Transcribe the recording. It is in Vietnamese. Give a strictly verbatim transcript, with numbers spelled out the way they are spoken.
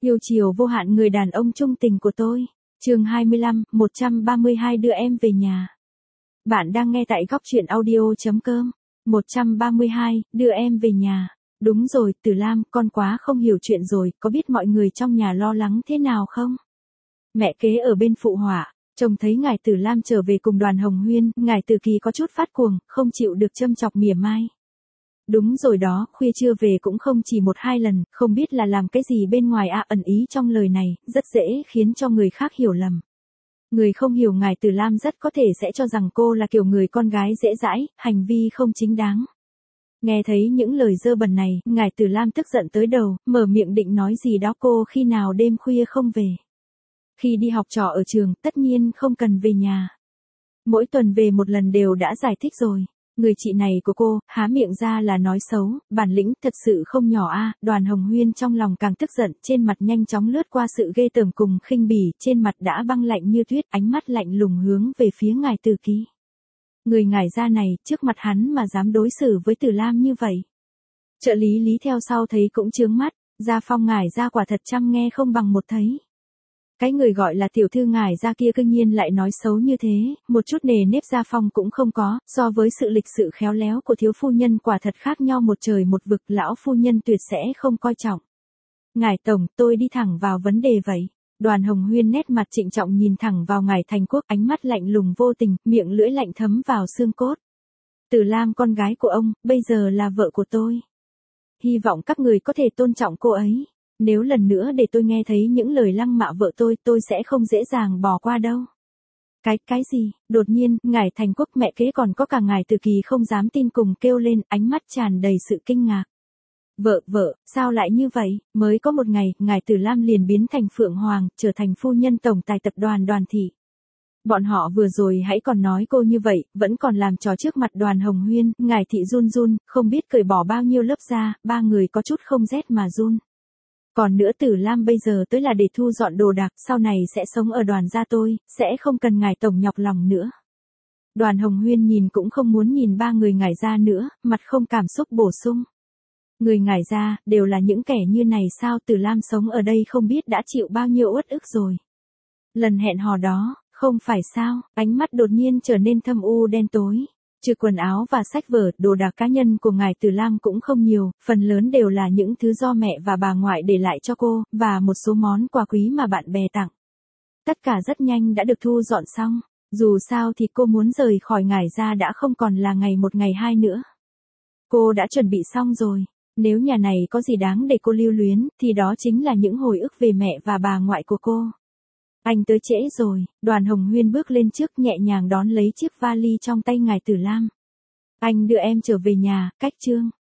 Yêu chiều vô hạn người đàn ông trung tình của tôi. Chương hai mươi lăm, một trăm ba mươi hai đưa em về nhà. Bạn đang nghe tại góc truyện audio chấm com. một trăm ba mươi hai, đưa em về nhà. Đúng rồi, Tử Lam, con quá không hiểu chuyện rồi, có biết mọi người trong nhà lo lắng thế nào không? Mẹ kế ở bên phụ họa, trông thấy ngài Tử Lam trở về cùng Đoàn Hồng Huyên, ngài Tử Kỳ có chút phát cuồng, không chịu được châm chọc mỉa mai. Đúng rồi đó, khuya trưa về cũng không chỉ một hai lần, không biết là làm cái gì bên ngoài à, ẩn ý trong lời này, rất dễ khiến cho người khác hiểu lầm. Người không hiểu ngài Tử Lam rất có thể sẽ cho rằng cô là kiểu người con gái dễ dãi, hành vi không chính đáng. Nghe thấy những lời dơ bẩn này, ngài Tử Lam tức giận tới đầu, mở miệng định nói gì đó cô khi nào đêm khuya không về. Khi đi học trò ở trường, tất nhiên không cần về nhà. Mỗi tuần về một lần đều đã giải thích rồi. Người chị này của cô, há miệng ra là nói xấu, bản lĩnh thật sự không nhỏ a. Đoàn Hồng Huyên trong lòng càng tức giận, trên mặt nhanh chóng lướt qua sự ghê tởm cùng khinh bỉ, trên mặt đã băng lạnh như tuyết, ánh mắt lạnh lùng hướng về phía ngài Tử Kỳ. Người ngải ra này, trước mặt hắn mà dám đối xử với Tử Lam như vậy. Trợ lý Lý theo sau thấy cũng chướng mắt, gia phong ngải ra quả thật chăm nghe không bằng một thấy. Cái người gọi là tiểu thư ngải ra kia cương nhiên lại nói xấu như thế, một chút nề nếp gia phong cũng không có, so với sự lịch sự khéo léo của thiếu phu nhân quả thật khác nhau một trời một vực, lão phu nhân tuyệt sẽ không coi trọng. Ngải tổng, tôi đi thẳng vào vấn đề vậy. Đoàn Hồng Huyên nét mặt trịnh trọng nhìn thẳng vào ngài Thành Quốc, ánh mắt lạnh lùng vô tình, miệng lưỡi lạnh thấm vào xương cốt. Tử Lam con gái của ông, bây giờ là vợ của tôi. Hy vọng các người có thể tôn trọng cô ấy. Nếu lần nữa để tôi nghe thấy những lời lăng mạ vợ tôi, tôi sẽ không dễ dàng bỏ qua đâu. Cái, cái gì? Đột nhiên, ngài Thành Quốc mẹ kế còn có cả ngài Tử Kỳ không dám tin cùng kêu lên, ánh mắt tràn đầy sự kinh ngạc. Vợ, vợ, sao lại như vậy? Mới có một ngày, ngài Tử Lam liền biến thành Phượng Hoàng, trở thành phu nhân tổng tài tập đoàn Đoàn Thị. Bọn họ vừa rồi hãy còn nói cô như vậy, vẫn còn làm trò trước mặt Đoàn Hồng Huyên, ngài Thị run run, không biết cởi bỏ bao nhiêu lớp da, ba người có chút không rét mà run. Còn nữa Tử Lam bây giờ tới là để thu dọn đồ đạc, sau này sẽ sống ở Đoàn gia tôi, sẽ không cần ngài tổng nhọc lòng nữa. Đoàn Hồng Huyên nhìn cũng không muốn nhìn ba người ngài ra nữa, mặt không cảm xúc bổ sung. Người ngải ra, đều là những kẻ như này sao? Tử Lam sống ở đây không biết đã chịu bao nhiêu uất ức rồi. Lần hẹn hò đó, không phải sao? Ánh mắt đột nhiên trở nên thâm u đen tối. Trừ quần áo và sách vở, đồ đạc cá nhân của ngài Tử Lam cũng không nhiều, phần lớn đều là những thứ do mẹ và bà ngoại để lại cho cô, và một số món quà quý mà bạn bè tặng. Tất cả rất nhanh đã được thu dọn xong. Dù sao thì cô muốn rời khỏi ngải ra đã không còn là ngày một ngày hai nữa. Cô đã chuẩn bị xong rồi. Nếu nhà này có gì đáng để cô lưu luyến, thì đó chính là những hồi ức về mẹ và bà ngoại của cô. Anh tới trễ rồi, Đoàn Hồng Huyên bước lên trước nhẹ nhàng đón lấy chiếc vali trong tay ngài Tử Lam. Anh đưa em trở về nhà, cách chương.